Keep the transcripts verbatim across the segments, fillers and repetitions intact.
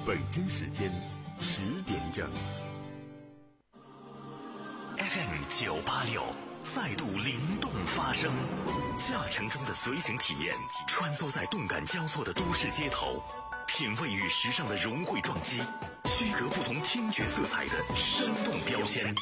北京时间十点整。 F M 九八六再度灵动发声，驾乘中的随行体验，穿梭在动感交错的都市街头，品味与时尚的融汇撞击，区隔不同听觉色彩的生动标签。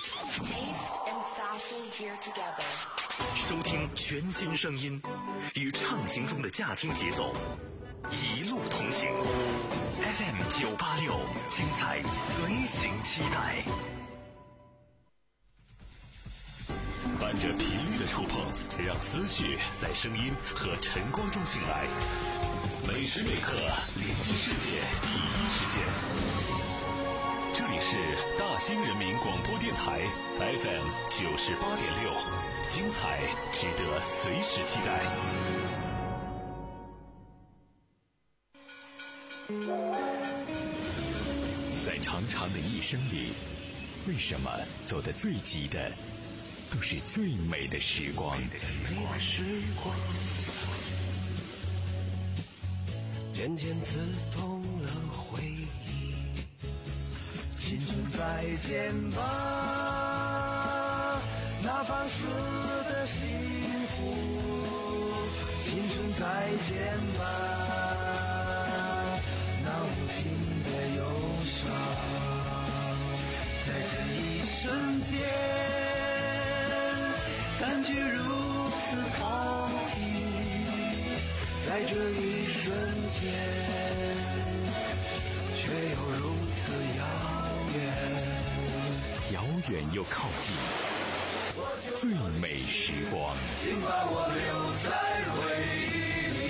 收听全新声音，与畅行中的驾听节奏，一路同行。F M 九八六，精彩随行期待。伴着频率的触碰，让思绪在声音和晨光中醒来。每时每刻连接世界第一时间。这里是大兴人民广播电台 F M 九十八点六，精彩值得随时期待。在长长的一生里，为什么走得最急的都是最美的时光？ 渐渐刺痛了回忆。 青春再见吧，那放肆的幸福。青春再见吧，那无情的忧伤。在这一瞬间，感觉如此靠近，在这一瞬间，却又如此遥远， 遥远又靠近，最美时光， 请把我留在回忆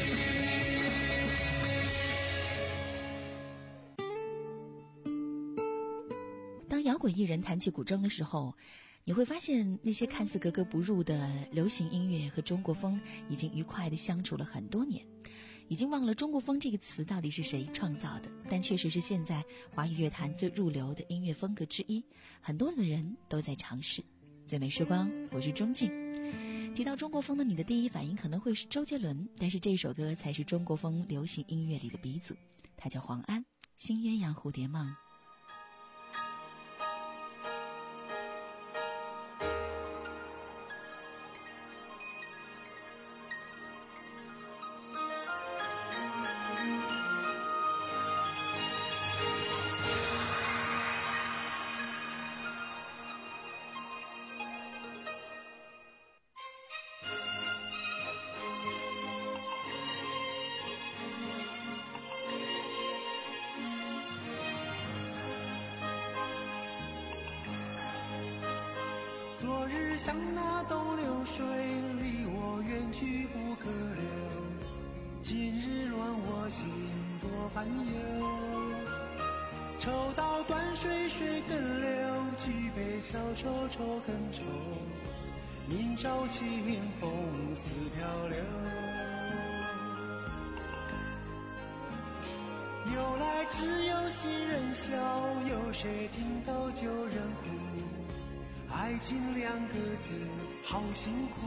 里。当摇滚艺人弹起古筝的时候，你会发现那些看似格格不入的流行音乐和中国风已经愉快地相处了很多年，已经忘了中国风这个词到底是谁创造的，但确实是现在华语乐坛最入流的音乐风格之一，很多的人都在尝试。最美时光，我是钟静。提到中国风的你的第一反应可能会是周杰伦，但是这首歌才是中国风流行音乐里的鼻祖，他叫黄安，新鸳鸯蝴蝶梦。 昨日像那东流水，离我远去不可留。今日乱我心，多烦忧。抽刀断水，水更流，举杯消愁，愁更愁。明朝清风似飘流。由来只有新人笑，有谁听到旧人哭？爱情两个字好辛苦，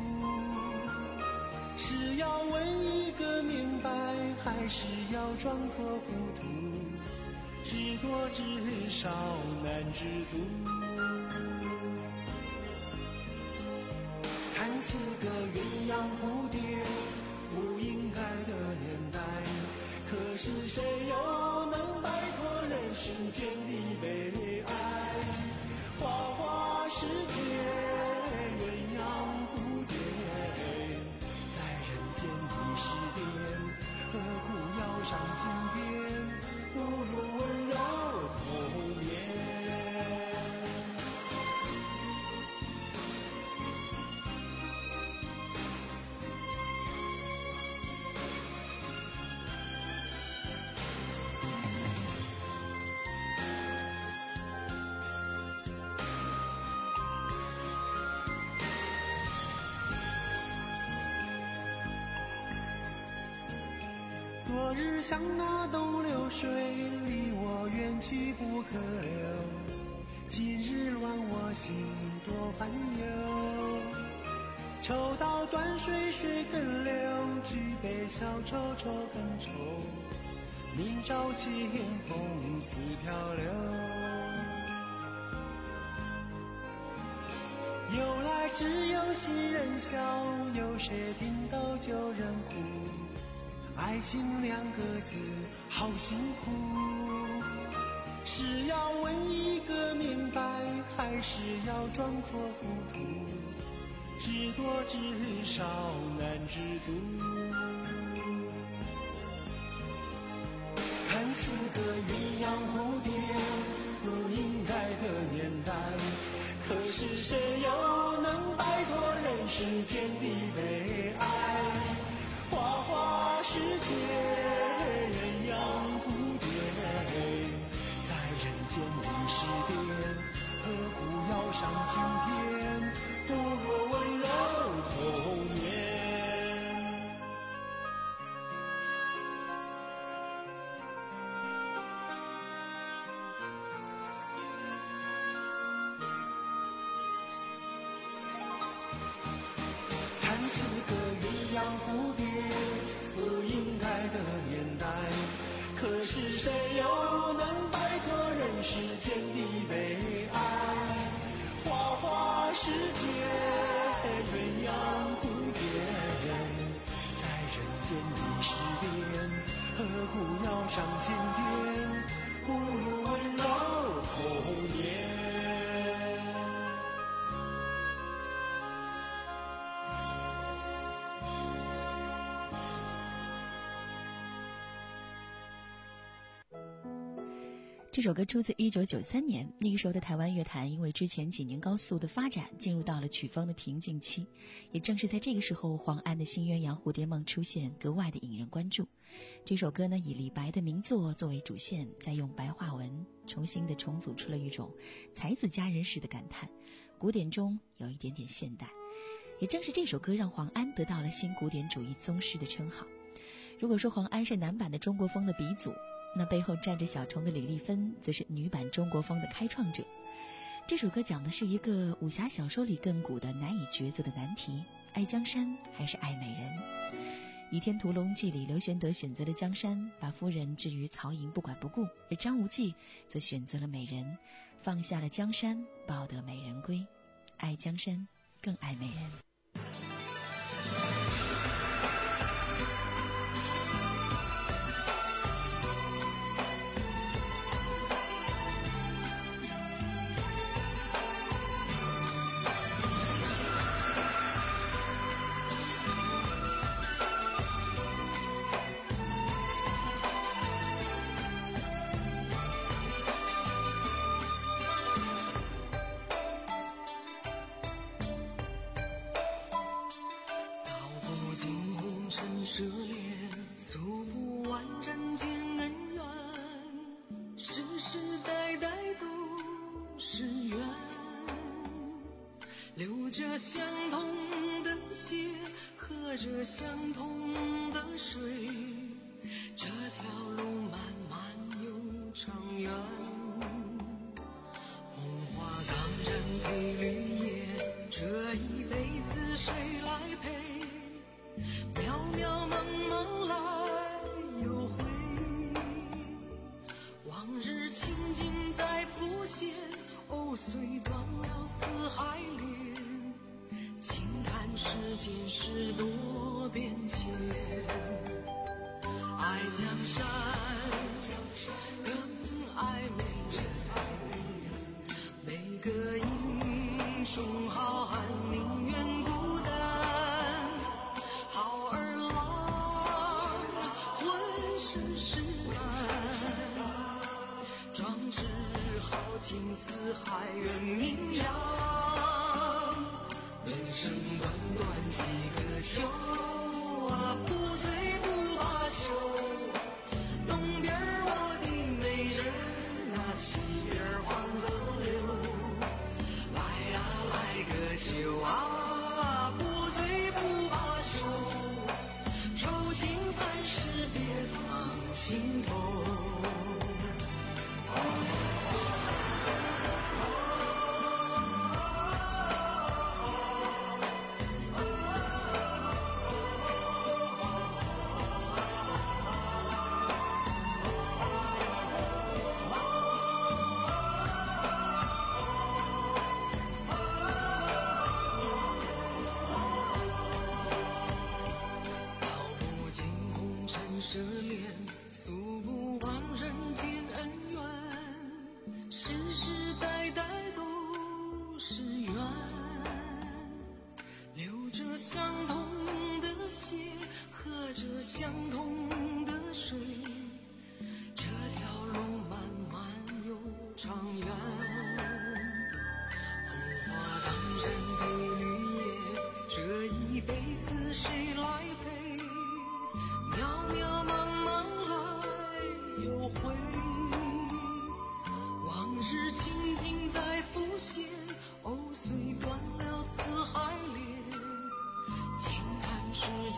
是要问一个明白，还是要装作糊涂？知多知少难知足。看似个鸳鸯蝴蝶，不应该的年代，可是谁又能摆脱人世间的悲哀？花花世界，鸳鸯蝴蝶，在人间的诗典，何苦要上青天？不如温柔同眠。昨日像那东流水，离我远去不可留。今日乱我心，多烦忧。抽刀断水，水更流，举杯消愁，愁更愁。明朝清风似只有新人笑，有谁听到旧人哭？爱情两个字好辛苦，是要问一个明白，还是要装作糊涂？知多知少难知足，看似个鸳鸯蝴蝶不应该的年代，可是谁又能摆脱人世间的悲哀？花花世界鸳鸯蝴蝶，在人间的诗典，何苦要上青天？不如温柔童年。看似个鸳鸯蝴蝶不应该的年代，可是谁又能摆脱人世间的悲哀？花花世界鸳鸯蝴蝶，在人间的诗典，何苦要上青天？不如温柔童年。 这首歌出自一九九三年，那个时候的台湾乐坛因为之前几年高速的发展，进入到了曲风的瓶颈期。也正是在这个时候，黄安的新鸳鸯蝴蝶梦出现，格外的引人关注。这首歌呢，以李白的名作作为主线，再用白话文重新的重组出了一种才子佳人式的感叹，古典中有一点点现代。也正是这首歌让黄安得到了新古典主义宗师的称号。如果说黄安是男版的中国风的鼻祖，那背后站着小虫的李丽芬则是女版中国风的开创者。这首歌讲的是一个武侠小说里亘古的难以抉择的难题：爱江山还是爱美人？《倚天屠龙记》里，刘玄德选择了江山，把夫人置于曹营不管不顾；而张无忌则选择了美人，放下了江山，抱得美人归。爱江山更爱美人。 涉猎，诉不完人间恩怨，世世代代都是缘，流着相同的血，喝着相同的水，这条路漫漫又长远。红花当然配绿叶，这一辈子谁来陪？渺渺茫茫来又回，往日情景再浮现，哦，虽断了丝还连，轻叹世间事多变迁。爱江山更爱美人，每个英雄好汉宁愿孤单，好儿郎浑身是胆，壮志豪情四海远名扬。人生短短几个秋啊，不醉不罢休。东边我的美人啊，西边黄河流。来呀来个秋啊，不醉不罢休。愁情烦事别放心头。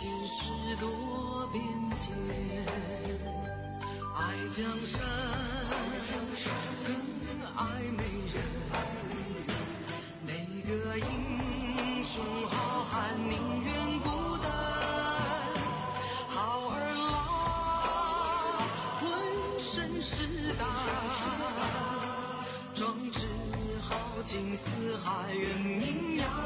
心事多变迁，爱江山更爱美人，哪个英雄好汉宁愿孤单，好儿郎浑身是胆，壮志豪情四海远名扬，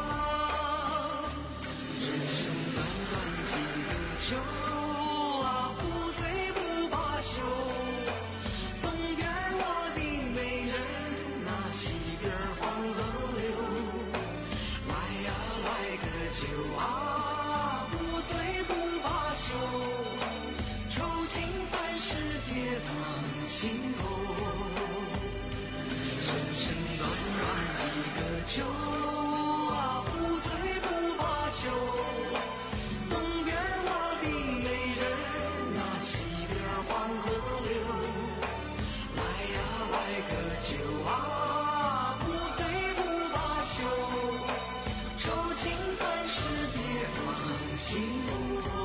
人生短短几个秋啊，不醉不罢休，东边我的美人，那西边黄河流，来呀来个酒啊，不醉不罢休，愁情烦事别放心头，人生短短几个秋啊，不醉不罢休，东边我的美人，那西边黄河流，来呀来个酒啊，不醉不罢休，愁情烦事别放心头。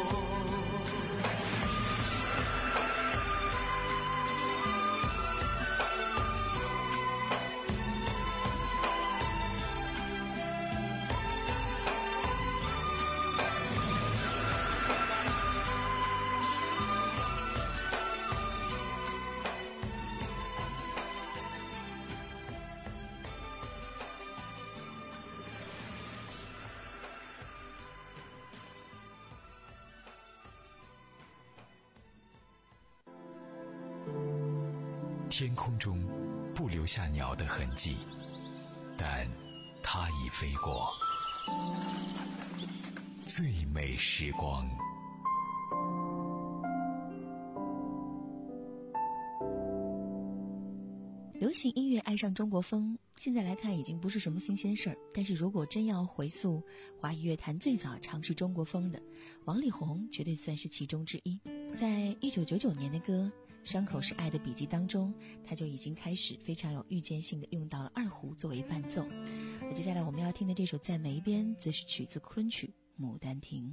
天空中不留下鸟的痕迹，但它已飞过。最美时光。 流行音乐爱上中国风，现在来看已经不是什么新鲜事儿。但是如果真要回溯华语乐坛最早尝试中国风的，王力宏绝对算是其中之一。在一九九九年的歌《伤口是爱的笔记》当中，他就已经开始非常有预见性的用到了二胡作为伴奏。而接下来我们要听的这首《在梅边》则是取自昆曲《牡丹亭》。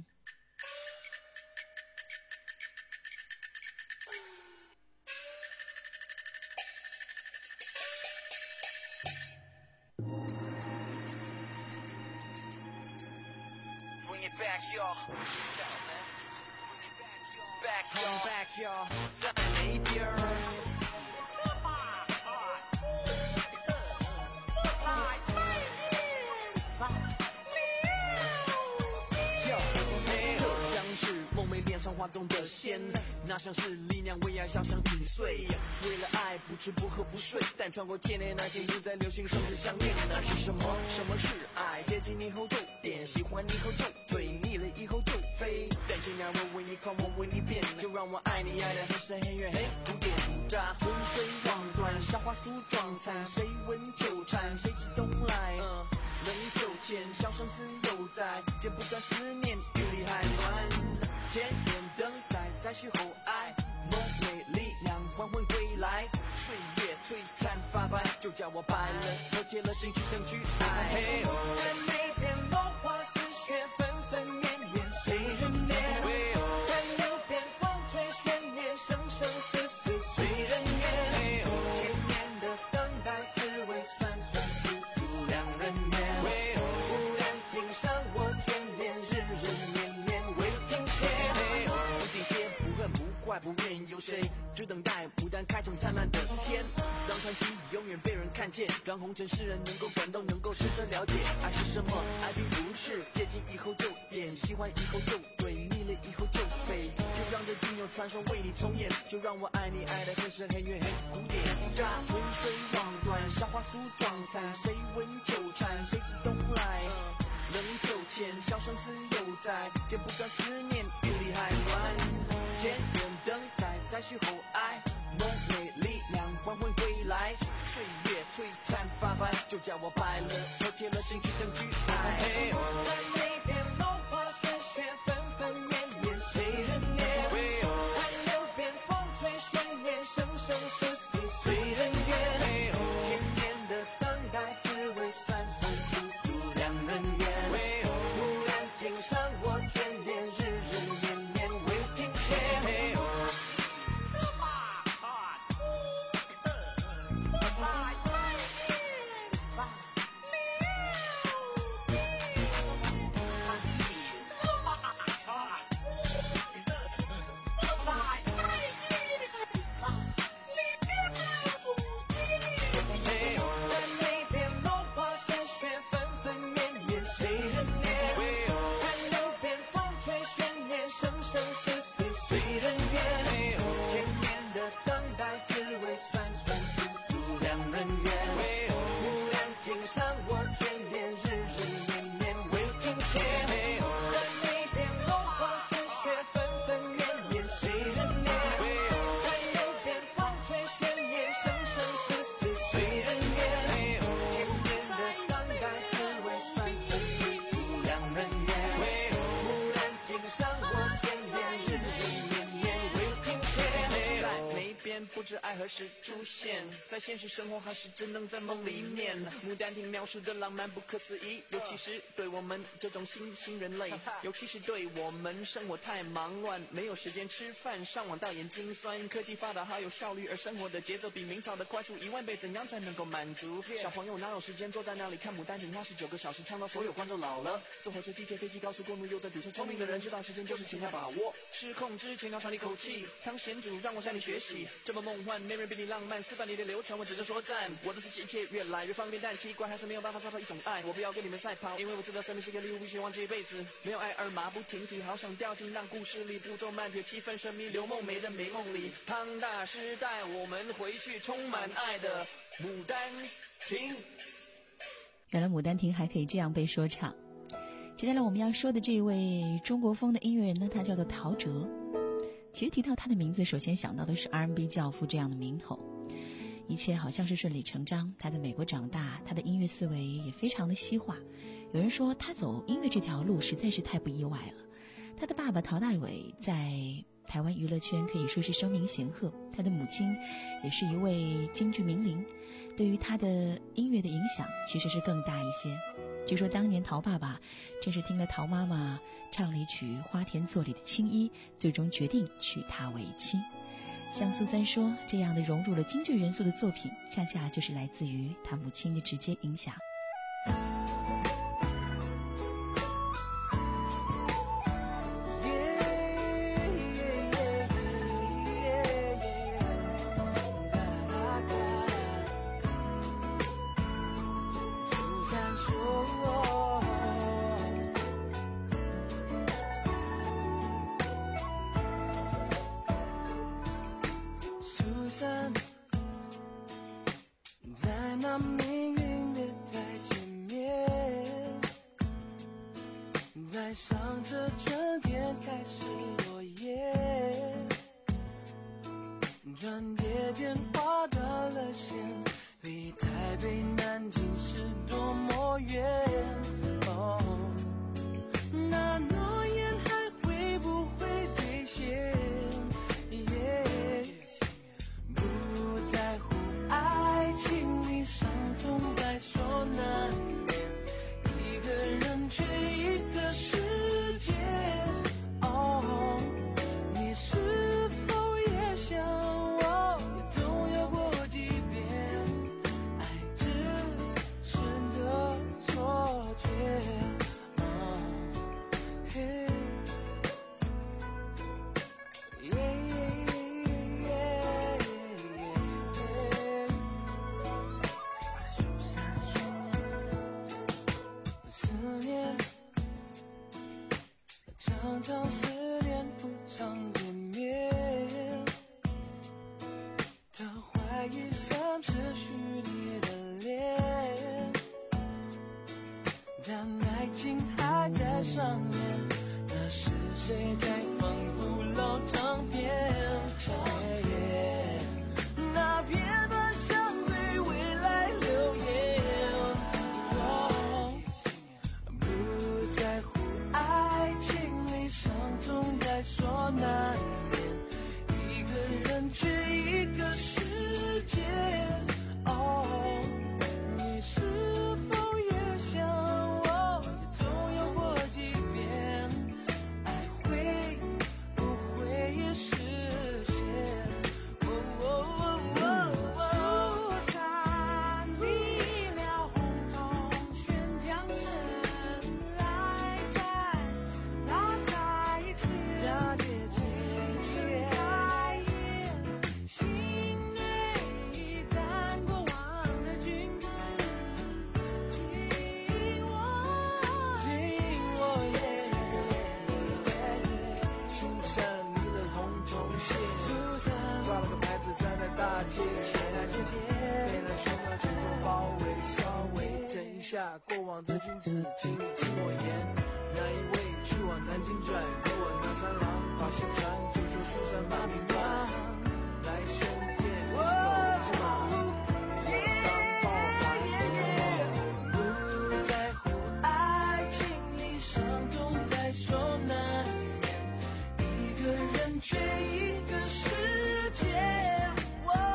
在梅边儿，像是梦寐脸上画中的仙，那像是力量为爱箫声挺碎，为了爱不吃不喝不睡，但穿过千年那件不再流行生死相恋，那是什么？什么是爱？接近你后就点，喜欢你后就追，腻了以后就飞，感情让我为你狂，我为你变，就让我爱你爱得很深很远很古典。乍春水望断，夏花酥妆残，谁闻秋蝉，谁知冬来？冷秋千，箫声似犹在，剪不断思念，雨里还暖。千年等待，再续后爱，梦寐力量缓缓归来，岁月璀璨发白，就叫我白了，脱解了心去等去爱。嘿哦，在那边落花似雪，纷纷绵绵，谁人怜？嘿哦，在流边风吹悬念，生生世世随人愿。嘿哦，千年的等待，滋味酸酸楚楚两人眠。嘿哦，忽然听上我眷恋，日日绵绵未停歇。嘿哦，不停歇，不恨不坏，不怨有谁？只等待牡丹开成灿烂的天，让传奇永远被人看见，让红尘世人能够感动，能够深深了解爱是什么。爱并不是接近以后就点，喜欢以后就追，腻了以后就飞，就让这经有传说为你重演，就让我爱你爱得很深很远很古典。乍春水望断，夏花酥妆残，谁闻秋蝉，谁知冬来？冷秋千，箫声似犹在，剪不断思念，雨里还暖。千年等待，再续后爱，梦寐力量缓缓归来，岁月璀璨发白，就叫我白了，脱解了心去等去爱。嘿哦，在那边落花雪雪，纷纷绵绵，谁人怜？嘿哦，看流边风吹悬念，生生世世随人愿。嘿哦，千年的等待，滋味酸酸楚楚两人愿。嘿哦，忽然听上我眷恋，日知爱何时出现，在现实生活还是只能在梦里面。牡丹亭描述的浪漫不可思议，尤其是对我们这种新兴人类，尤其是对我们生活太忙乱，没有时间吃饭，上网到眼睛酸。科技发达好有效率，而生活的节奏比明朝的快速一万倍，怎样才能够满足？小朋友哪有时间坐在那里看牡丹亭花十九个小时，唱到所有观众老了。坐火车、地铁、飞机、高速公路，又在堵车。聪明的人知道时间就是尽量把握，失控之前要喘一口气。当贤主让我向你学习，这么梦幻，没人比你浪漫。四百年的流传，我只能说赞。我的世界一切越来越方便，但奇怪还是没有办法找到一种爱。我不要跟你们赛跑，因为我知道生命是个礼物，不希望这一辈子没有爱而马不停蹄。好想掉进让故事里步骤慢点，气氛神秘，刘梦梅的美梦里。庞大时代，我们回去充满爱的牡丹亭。 原来牡丹亭还可以这样被说唱。接下来我们要说的这一位中国风的音乐人呢，他叫做陶喆。其实提到他的名字，首先想到的是 R and B 教父这样的名头，一切好像是顺理成章。他在美国长大，他的音乐思维也非常的西化。有人说他走音乐这条路实在是太不意外了。他的爸爸陶大伟在台湾娱乐圈可以说是声名显赫，他的母亲也是一位京剧名伶，对于他的音乐的影响其实是更大一些。据说当年陶爸爸正是听了陶妈妈唱了一曲《花田作》里的青衣，最终决定娶她为妻。像苏三说，这样的融入了京剧元素的作品，恰恰就是来自于他母亲的直接影响。 在那命运的台前面，在想着春天开始落叶，转接电话断了线，离台北南京是多么远。哦，那诺言还会不会兑现？不在乎爱情里伤痛在所难免，一个人却一个世界。哦，你是否也像我，也动摇过几遍？爱只是个错觉。哦，嘿，耶。常常思念不常见面，他怀疑像是虚拟的脸，但爱情还在上演，那是谁在放古老唱片？那片段像对未来留言。不在乎爱情伤痛在所难免，一个人却一个世界。哦，你是否也像我，也动摇过几遍？爱会不会也实现？哦哦哦哦，疏散离了红彤宣江神来在那在一起。大姐姐是开业，心内一盏过往的君子，听我，听我耶。疏散你的红铜线，疏散挂了个牌子站在大街前，被人双手紧握包围，稍微等一下，过往的君子，请你听我言，那一位去往南京转，给我拿三郎把心传，就说疏散把命断，来生殿走着马路，我当爆还不在乎爱情里伤痛在所难免，一个人却一个世界。哦，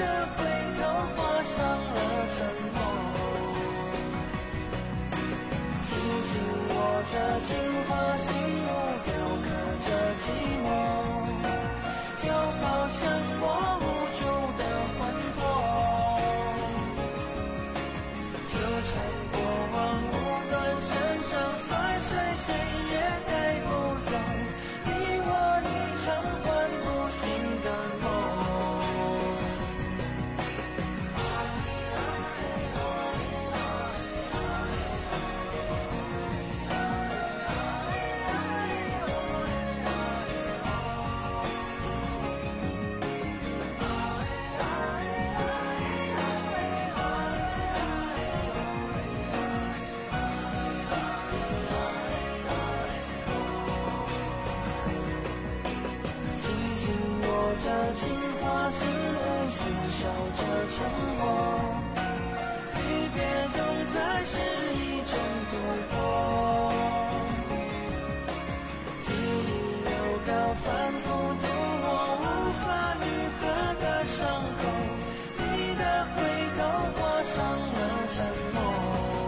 的回头画上了沉默。紧紧握着情话心木，雕刻着寂寞，就好像我无助的魂魄，纠缠过往无端身上碎碎，谁也带不走你我一场唤不醒的梦。这情话心无心守着沉默，离别总在失意中度过，记忆流高反复度我无法愈合的伤口，你的回头画上了沉默，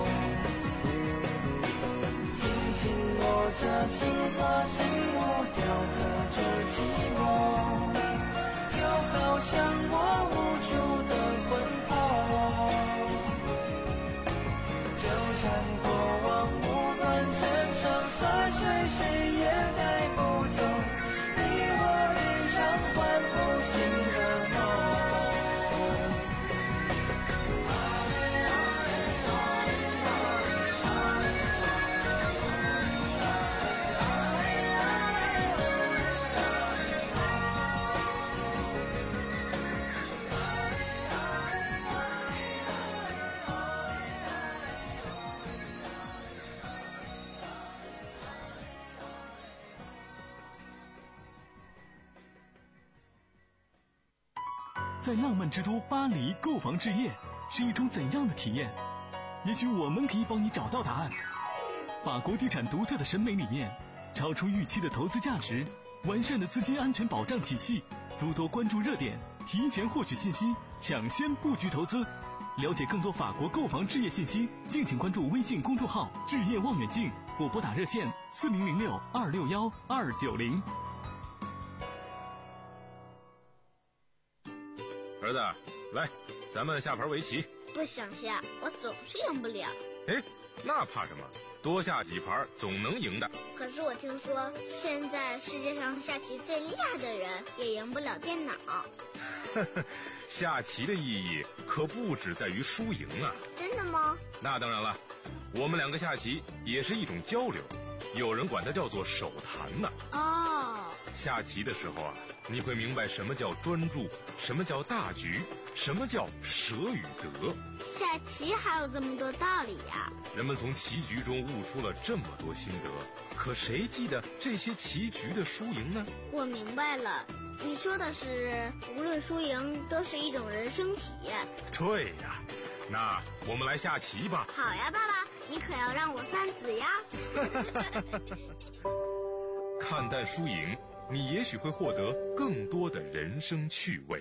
紧紧握着情话心无雕刻着寂寞，好像我无助的魂魄，纠缠过往无端身上碎碎，谁也带不走你我一场唤不醒的梦。 在浪漫之都巴黎购房置业是一种怎样的体验？也许我们可以帮你找到答案。法国地产独特的审美理念，超出预期的投资价值，完善的资金安全保障体系，诸多关注热点，提前获取信息，抢先布局投资。了解更多法国购房置业信息，敬请关注微信公众号置业望远镜，或拨打热线四零零六二六幺二九零。 儿子，来，咱们下盘围棋。 不想下，我总是赢不了。 哎，那怕什么？多下几盘总能赢的。 可是我听说，现在世界上下棋最厉害的人也赢不了电脑。 下棋的意义可不只在于输赢啊！ 真的吗？ 那当然了，我们两个下棋也是一种交流，有人管它叫做手谈呢。 哦， 下棋的时候啊，你会明白什么叫专注，什么叫大局，什么叫舍与得。 下棋还有这么多道理呀！ 人们从棋局中悟出了这么多心得，可谁记得这些棋局的输赢呢？ 我明白了，你说的是无论输赢都是一种人生体验。 对呀，那我们来下棋吧。 好呀，爸爸，你可要让我算子呀。 看淡输赢，你也许会获得更多的人生趣味。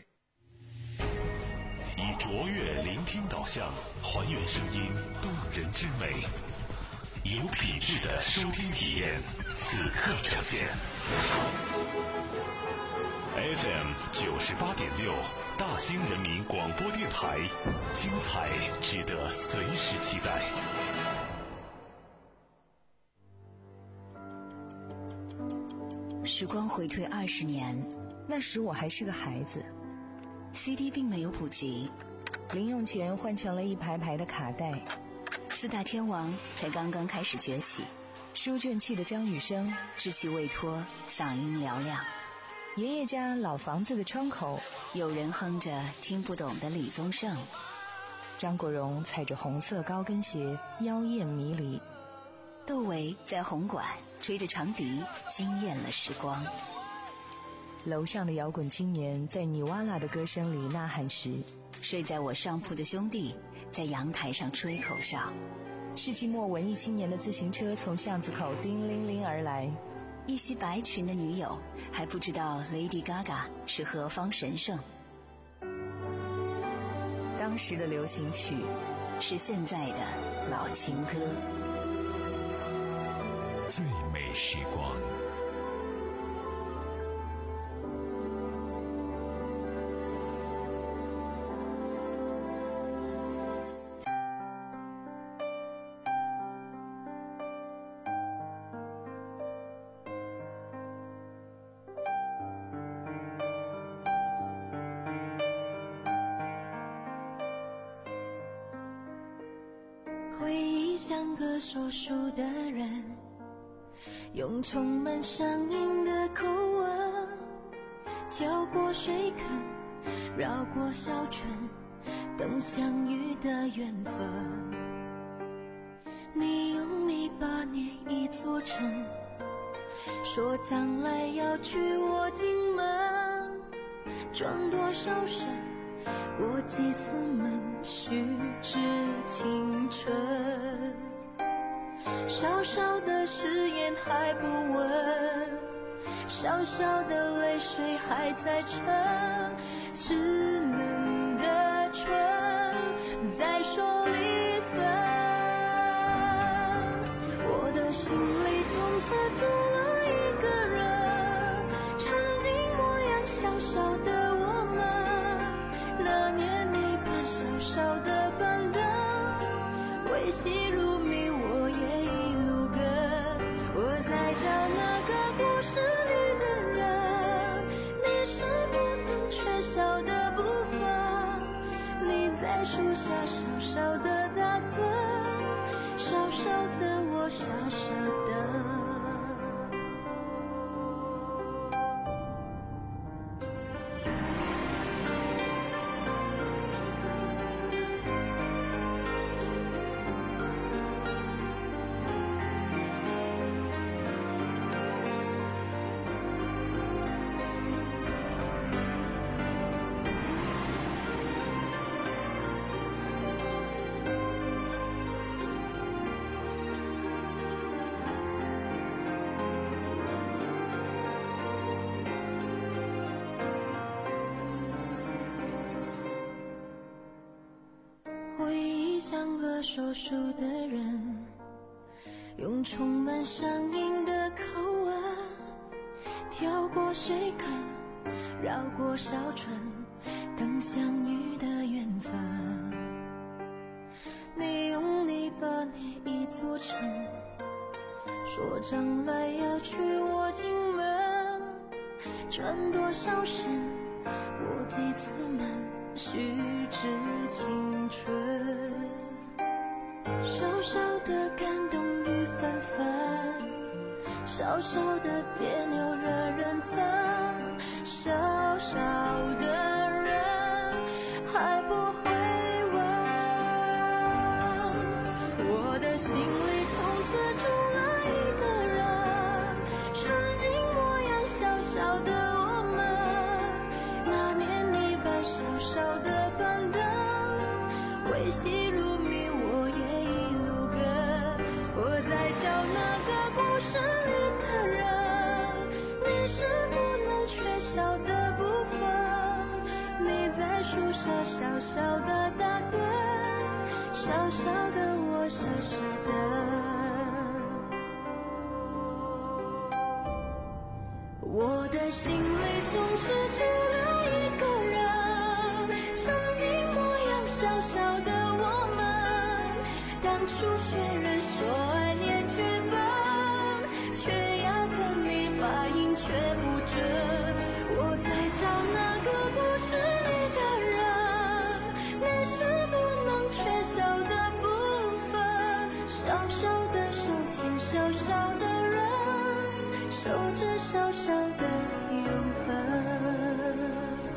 以卓越聆听导向，还原声音动人之美，有品质的收听体验，此刻呈现。F M 九十八点六，大兴人民广播电台，精彩值得随时期待。 时光回退二十年，那时我还是个孩子。C D 并没有普及，零用钱换成了一排排的卡带。四大天王才刚刚开始崛起，书卷气的张雨生稚气未脱，嗓音嘹亮。爷爷家老房子的窗口，有人哼着听不懂的李宗盛。张国荣踩着红色高跟鞋，妖艳迷离。窦唯在红馆吹着长笛，惊艳了时光。楼上的摇滚青年在尼瓦拉的歌声里呐喊时，睡在我上铺的兄弟在阳台上吹口哨。世纪末文艺青年的自行车从巷子口叮铃铃而来，一袭白裙的女友还不知道 Lady Gaga 是何方神圣。 当时的流行曲，是现在的老情歌。 最美时光。 回忆像个说书的人，用充满乡音的口吻，跳过水坑，绕过小村，等相遇的缘分。你用泥巴捏一座城，说将来要娶我进门，转多少身，过几次门，虚掷青春。小小的誓言还不稳，小小的泪水还在沉，稚嫩的唇在说离分。我的心里从此住了一个人，曾经模样小小的我们，那年你伴小小的板凳，维系如谜我也一路跟。我在找那个故事里的人，你是不能缺少的部分。你在树下小小的打盹，小小的我小小的。像个说书的人，用充满乡音的口吻，跳过水坑，绕过小村，等相遇的缘分。你用泥巴捏一座城，说将来要娶我进门，转多少身，过几次门，虚掷青春。小小的感动雨纷纷，小小的别扭惹人疼，小小的人还不会问。我的心里从此住了一个人，曾经模样小小的我们，那年你伴小小的板凳，维系如谜我也我在找那个故事里的人，你是不能缺少的部分。你在树下小小的打盹，小小的我小小的。我的心里总是住了一个人，曾经模样小小的我们，当初学人说爱恋剧本，却要跟你发音却不准。我在找那个故事里的人，你是不能缺少的部分。小小的手牵小小的人，守着小小的永恒。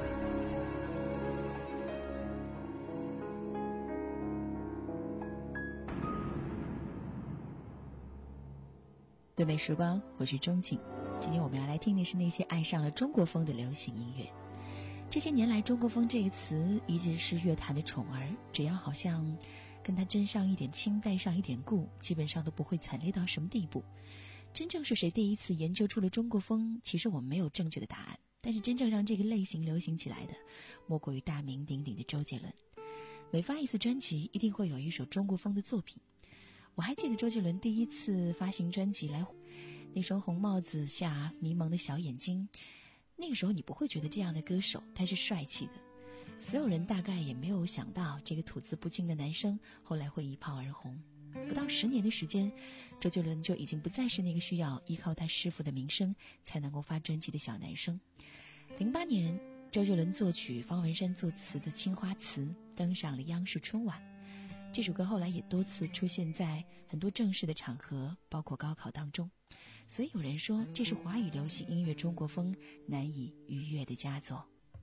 对美时光，我是钟景。今天我们要来听的是那些爱上了中国风的流行音乐。这些年来，中国风这个词一直是乐坛的宠儿，只要好像跟它沾上一点亲，带上一点故，基本上都不会惨烈到什么地步。真正是谁第一次研究出了中国风，其实我们没有正确的答案。但是真正让这个类型流行起来的，莫过于大名鼎鼎的周杰伦。 每发一次专辑，一定会有一首中国风的作品。我还记得周杰伦第一次发行专辑来，那双红帽子下迷蒙的小眼睛，那个时候你不会觉得这样的歌手他是帅气的，所有人大概也没有想到这个吐字不清的男生后来会一炮而红。不到十年的时间，周杰伦就已经不再是那个需要依靠他师傅的名声才能够发专辑的小男生。零八年，周杰伦作曲，方文山作词的《青花瓷》登上了央视春晚。这首歌后来也多次出现在很多正式的场合，包括高考当中。所以有人说，这是华语流行音乐中国风难以逾越的佳作。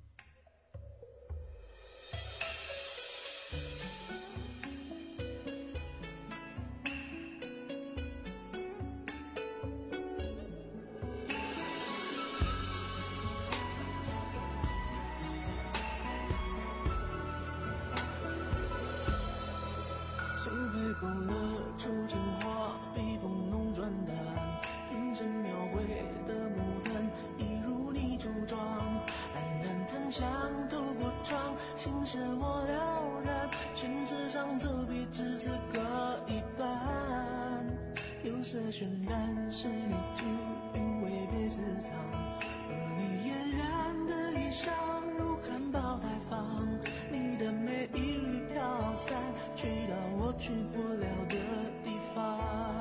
勾勒出情话，笔锋浓转淡，眼神描绘的牡丹，一如你初妆，冉冉檀香透过窗，心事我了然，宣纸上走笔至此各一半，釉色渲染是你句韵味别私藏，和你嫣然的衣裳如含苞待放，你的美一缕飘散，去到我去不了的地方。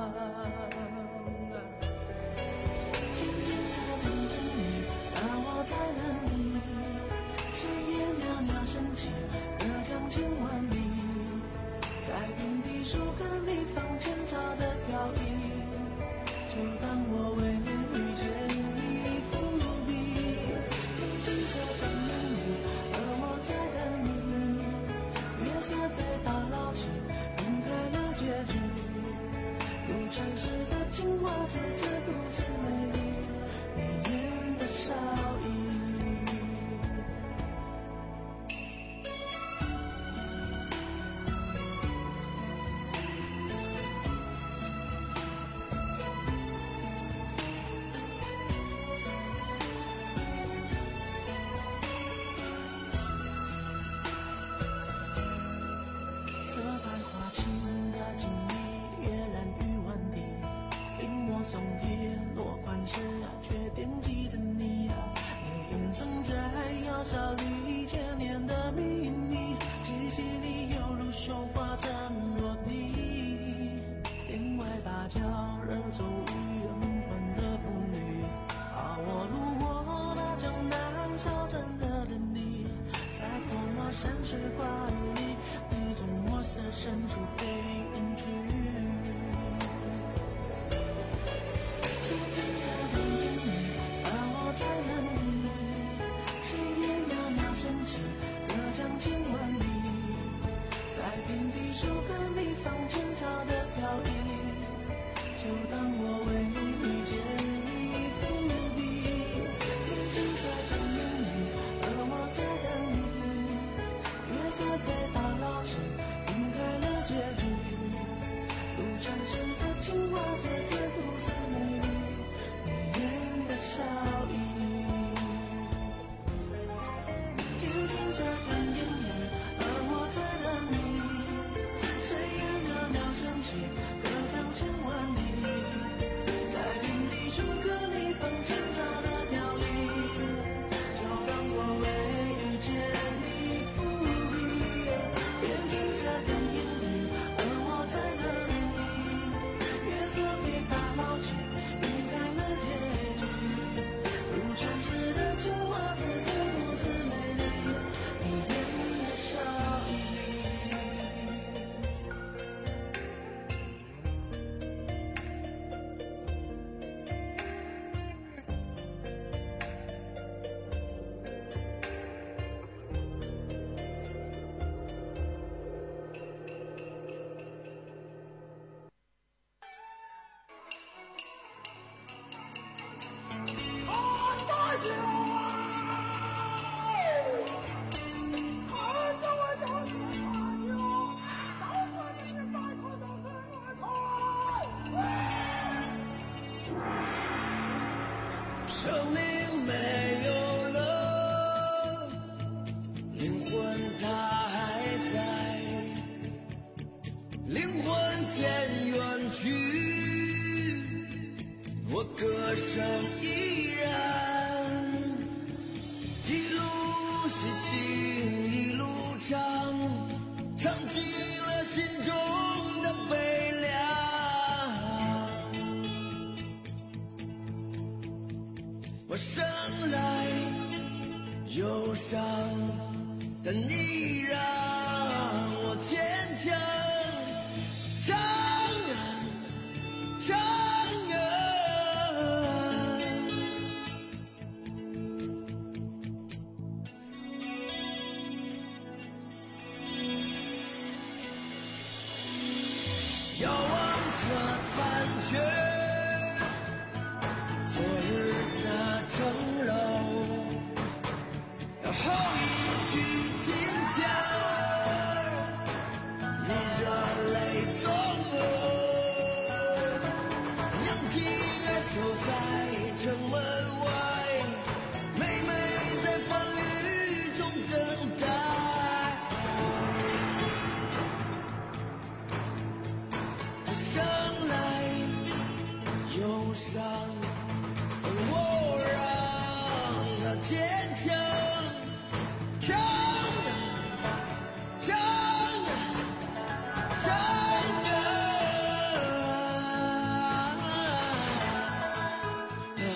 天青色等等你，而我在等你，炊烟袅袅升起，隔江千万里，在平地树根里放前朝的飘逸，就当我为你遇见你伏笔。天青色等等你，而我在等你，月色被打捞起，分开了结局，如传世的青花瓷，自顾自美丽，你眼的笑意。送铁落款时啊，却惦记着你啊，你隐藏在窑烧里千年的秘密，气息里犹如绣花针落地，帘外芭蕉惹骤雨，门环惹风雨，啊，我路过那江南小镇的人里，在泼墨山水画里，你从墨色深处被隐去。千万里，在平地树根里放前朝的飘逸，就当我为你遇见你伏笔。天青色等等你，而我在等你，月色被打捞起，分开了结局，如传世的青花瓷，自顾自美丽，你眼的笑意。天青色等等你，而我在等你，炊烟袅袅升起，隔江千万里，在平地树根里放前朝的飘逸，就当我为遇见你伏笔。天青色歌声依然，一路细行一路唱，唱尽了心中的悲凉。我生来忧伤，但你让我坚强。唱啊唱啊，遥望着残缺昨日的城楼，后一句轻响，你热泪纵横，娘听儿守在城门外，妹妹在风雨中等待。我生来忧伤，我让它坚强。唱啊唱啊唱啊，啊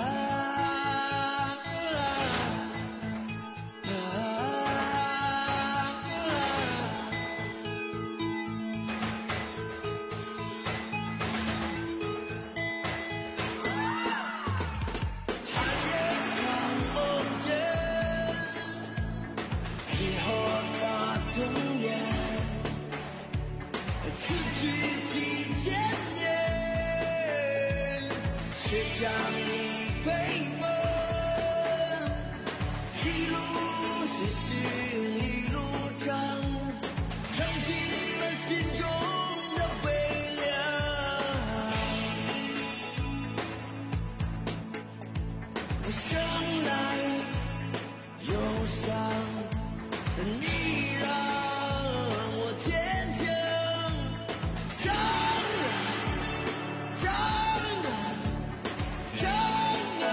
寒夜常梦见你和我发童年，此去几千年，谁将你陪伴？一路细行一路唱，唱尽了心中的悲凉。我生来忧伤，但你让我坚强。唱啊唱啊唱啊，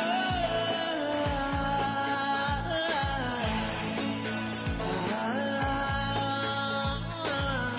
啊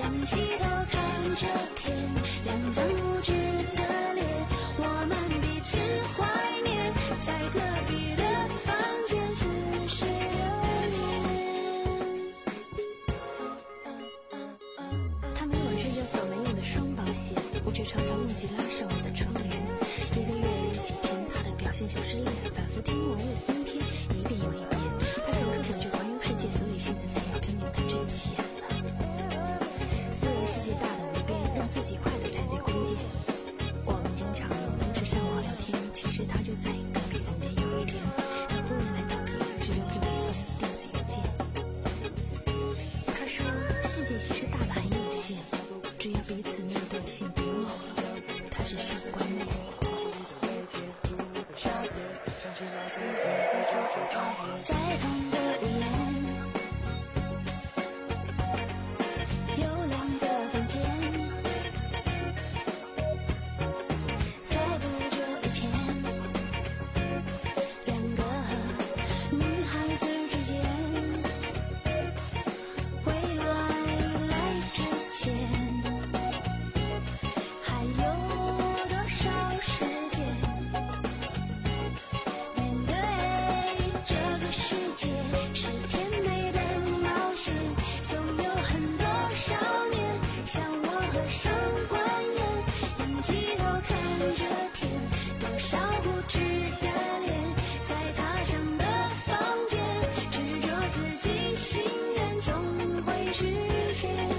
仰起头看着天，两张无知的脸，我们彼此怀念，在隔壁的房间似水流年。他每晚睡觉扫没用的双保险，我却常常忘记拉上我的窗帘。一个月有几天，他的表现像失恋，反复听网络疯帖，一遍又一遍。他想说想去环游世界，所以现在才要拼命看挣钱了。虽然世界大的无边，让自己快乐才最关键。我们经常都是上网聊天，其实他就在隔壁房间。有一天，他忽然来打给，只留给我一封电子邮件。他说，世界其实大的很有限，只要彼此没有断线，别忘了他是上官念。在同个屋檐，有两个房间。在不久以前，两个女孩子之间，未来来之前，还有多少时间？面对这个世界是甜美的冒险，总有很多少年像我和上官燕，仰起头看着天，多少不知的脸，在他乡的房间，执着自己心愿，总会实现。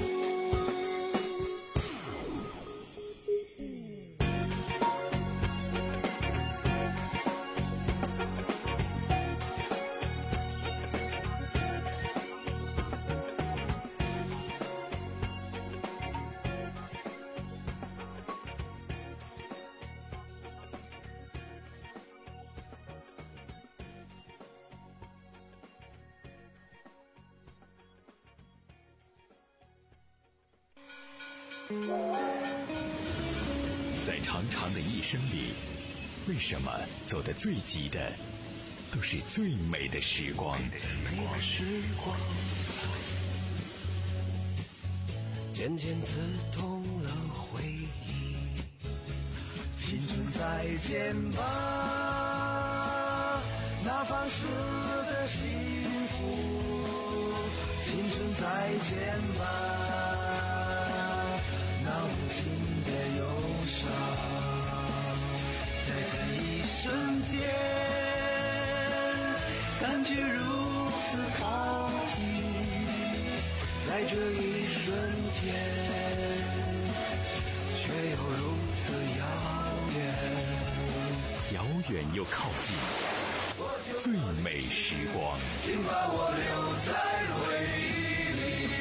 在长长的一生里，为什么走得最急的都是最美的时光？ 渐渐刺痛了回忆。青春再见吧，那放肆的幸福。青春再见吧，那无情的忧伤。在这一瞬间，感觉如此靠近，在这一瞬间，却又如此遥远。 遥远又靠近，最美时光。 请把我留在回忆里。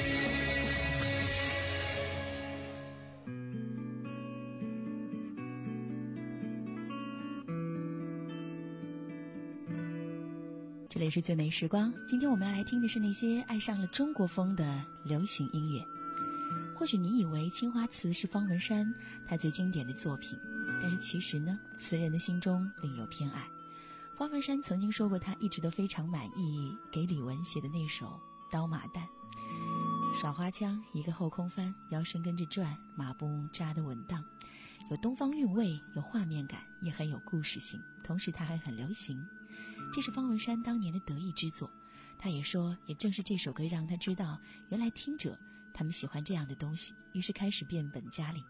这里是最美时光，今天我们要来听的是那些爱上了中国风的流行音乐。或许你以为《青花瓷》是方文山他最经典的作品，但是其实呢，词人的心中另有偏爱。方文山曾经说过，他一直都非常满意给李玟写的那首《刀马旦》。耍花枪，一个后空翻，腰身跟着转，马步扎得稳当，有东方韵味，有画面感，也很有故事性，同时它还很流行。这是方文山当年的得意之作。他也说，也正是这首歌让他知道，原来听者他们喜欢这样的东西，于是开始变本加厉。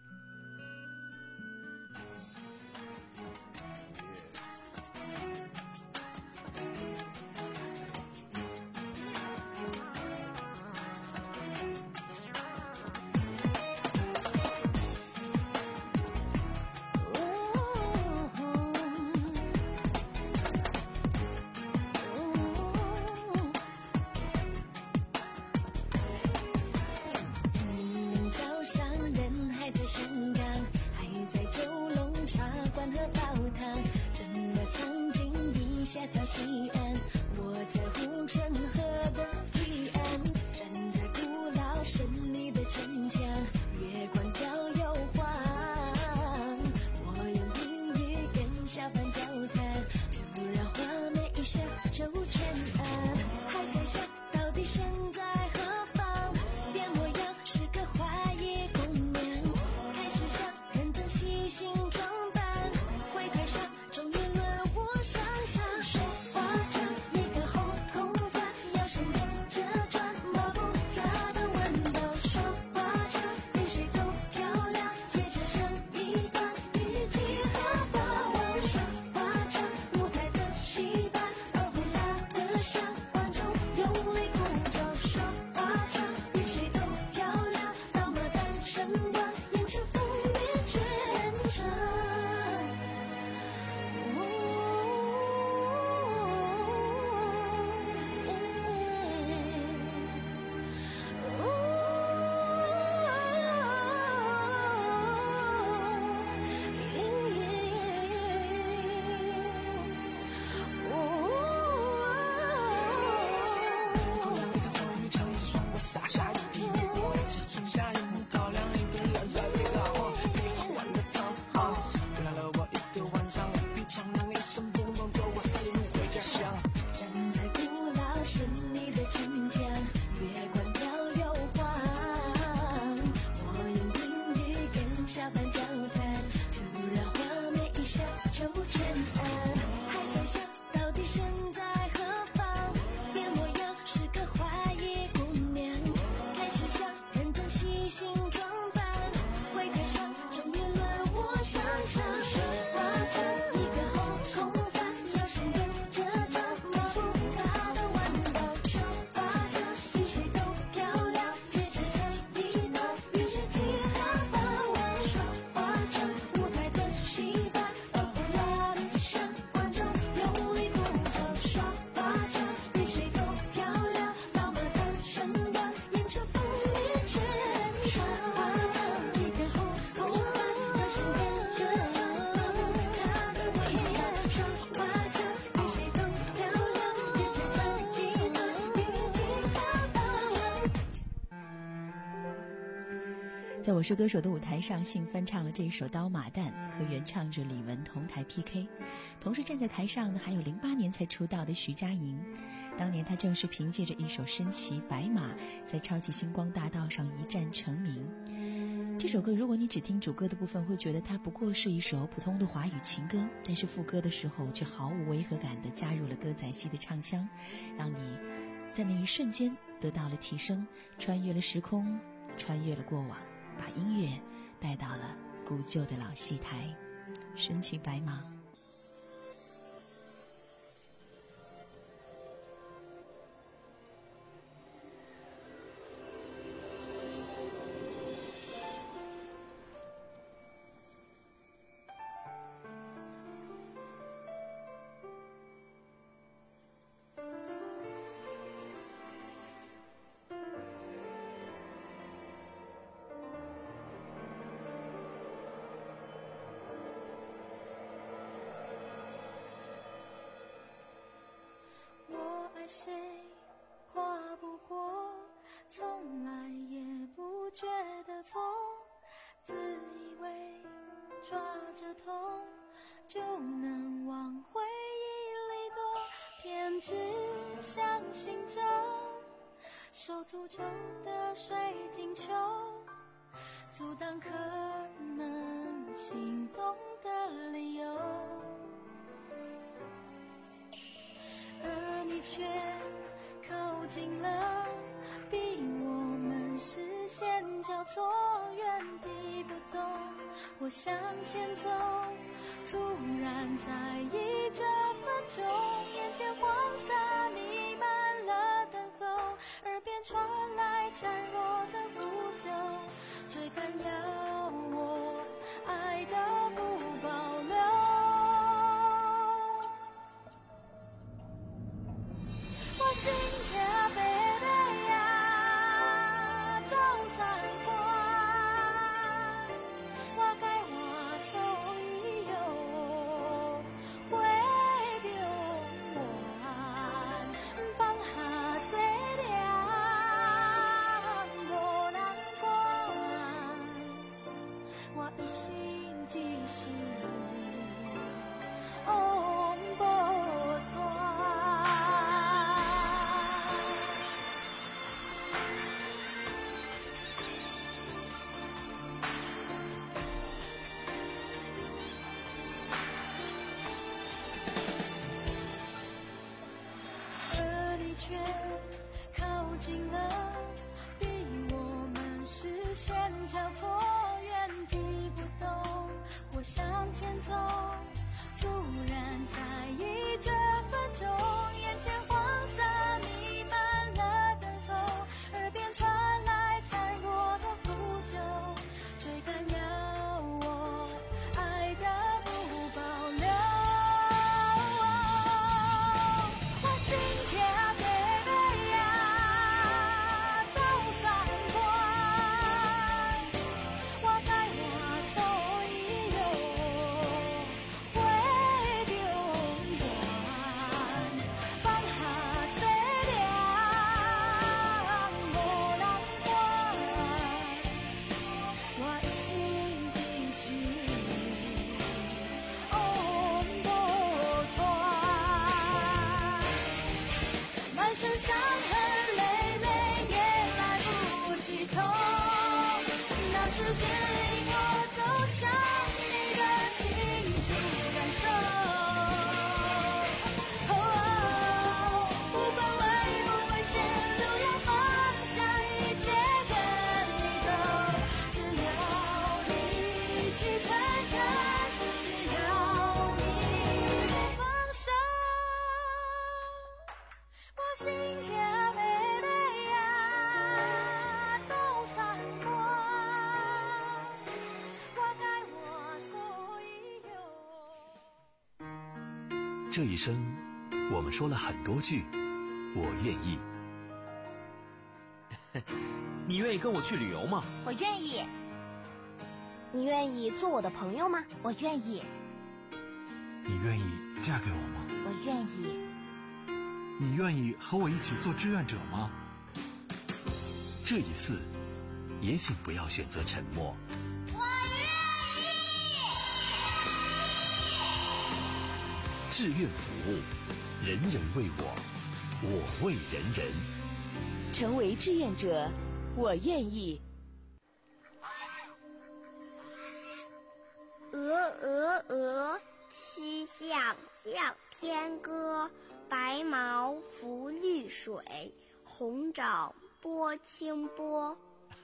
还在想到底身在何方，变模样是个谎。 在我是歌手的舞台上，信翻唱了这一首《刀马旦》，和原唱者李玟同台 P K。同时站在台上的还有零八年才出道的徐佳莹，当年她正是凭借着一首《升旗白马》在超级星光大道上一战成名。这首歌如果你只听主歌的部分，会觉得它不过是一首普通的华语情歌，但是副歌的时候却毫无违和感地加入了歌仔戏的唱腔，让你在那一瞬间得到了提升，穿越了时空，穿越了过往，把音乐带到了古旧的老戏台。升旗白马。 谁跨不过，从来也不觉得错，自以为抓着痛就能往回忆里躲，偏只相信着手诅咒的水晶球，阻挡可能心动的理由，而你却靠近了，逼我们视线交错，原地不动。我向前走，突然在意这分钟，眼前黄沙弥漫了等候，耳边传来孱弱的呼救，追赶要我爱的不保留。我心跳贝贝呀，走三关，我该我所以有会着我放下细念，无人管，我一心只是往无传。却靠近了，逼我们视线交错，原地不动。我向前走，突然在意这分钟，眼前黄沙弥漫了等候，耳边传来孱弱的呼救，追赶要我爱的不保留。我心跳身伤痕累累也来不及痛，让时间引我走向你的清楚感受。哦，不管危不危险，都要放下一切跟你走。只要你去诚恳，只要你不放手。我心跳贝贝呀，走三关，我该我所以有。 这一生，我们说了很多句我愿意。 你愿意跟我去旅游吗？ 我愿意。你愿意做我的朋友吗？我愿意。 你愿意嫁给我吗？ 我愿意。 你愿意和我一起做志愿者吗？ 这一次， 也请不要选择沉默。 我愿意。志愿服务，人人为我，我为人人。 成为志愿者，我愿意。 鹅鹅鹅，曲项向天歌。白毛浮绿水，红爪拨清波。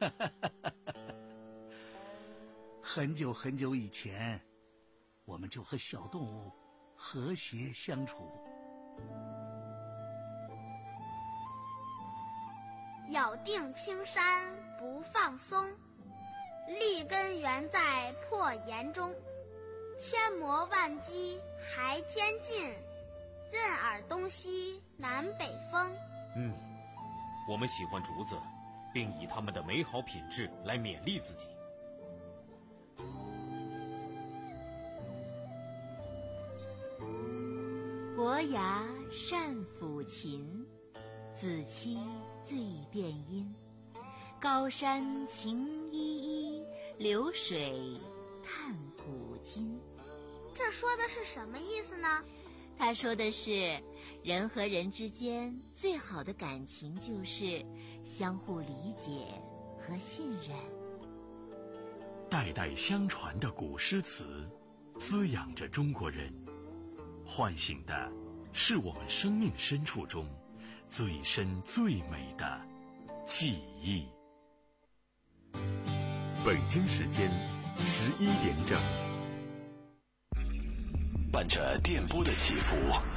很久很久以前，我们就和小动物和谐相处。 咬定青山不放松，立根原在破岩中。千磨万击还坚劲，任尔东西南北风。 嗯，我们喜欢竹子，并以它们的美好品质来勉励自己。 伯牙善抚琴，子期最辨音。高山晴依依，流水探古今。 这说的是什么意思呢？ 他说的是，人和人之间最好的感情就是相互理解和信任。 代代相传的古诗词，滋养着中国人，唤醒的是我们生命深处中最深最美的记忆。 北京时间十一点整， 伴着电波的起伏，